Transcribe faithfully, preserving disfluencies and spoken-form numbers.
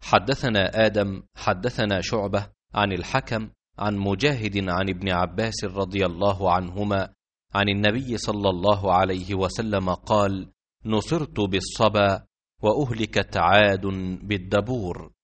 حدثنا آدم حدثنا شعبة عن الحكم عن مجاهد عن ابن عباس رضي الله عنهما عن النبي صلى الله عليه وسلم قال: نصرت بالصبا وأهلكت عاد بالدبور.